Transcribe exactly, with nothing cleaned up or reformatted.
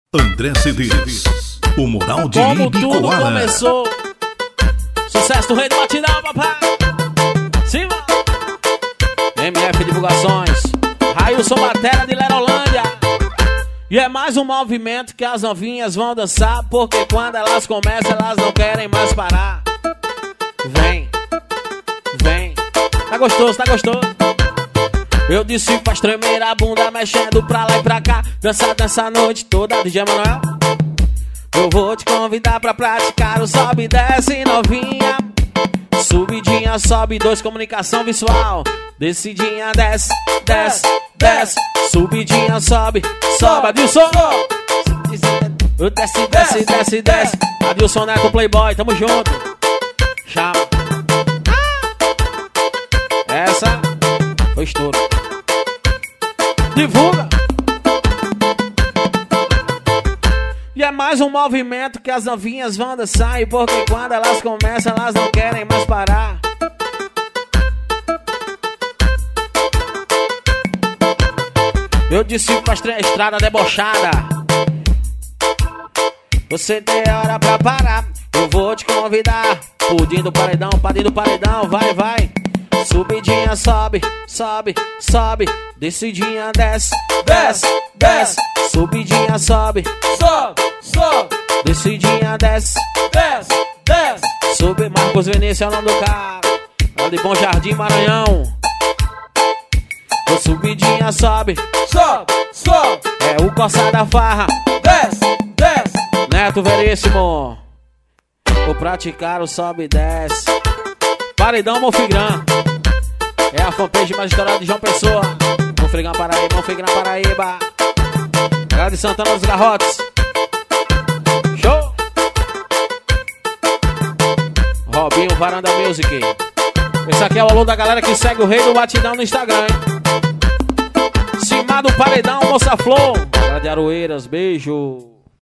André Cedeiros, o moral de Como tudo Ibicoara. começou. Sucesso do Rei do Batidão, papai. Cima. M F Divulgações. Railson Batera de Lerolândia. E é mais um movimento que as novinhas vão dançar, porque quando elas começam, elas não querem mais parar. Vem, vem. Tá gostoso, tá gostoso. Eu disse faz tremer a bunda, mexendo pra lá e pra cá. Dança, dança a noite toda, D J Manuel. Eu vou te convidar pra praticar o sobe e desce, novinha. Subidinha, sobe, dois, comunicação visual. Descidinha, desce, desce, desce. Subidinha, sobe, sobe, Adilson. Desce, desce, desce, desce. Adilson Neto, Playboy, tamo junto. Chama. Essa foi estouro. Divulga. E é mais um movimento que as novinhas vão dançar, e porque quando elas começam, elas não querem mais parar. Eu disse pra estrada debochada, você tem hora pra parar. Eu vou te convidar, pudim do paredão, padinho do paredão, vai, vai. Subidinha, sobe, sobe, sobe. Descidinha, desce, desce, desce. Subidinha, sobe, sobe, sobe. Descidinha, desce, desce, desce. Sube, Marcos Vinícius é o nome do cara, lá de Bom Jardim, Maranhão. O subidinha, sobe, sobe, sobe. É o Coça da Farra, desce, desce. Neto Veríssimo, vou praticar o sobe e desce. Paredão Monfigran, é a fanpage mais estourada de João Pessoa. Monfigran Paraíba, Monfigran Paraíba. Galera de Santana dos Garrotes. Show! Robinho, Varanda Music. Esse aqui é o alô da galera que segue o Rei do Batidão no Instagram, hein? Cima do Paredão, Moça Flor. Galera de Aroeiras, beijo.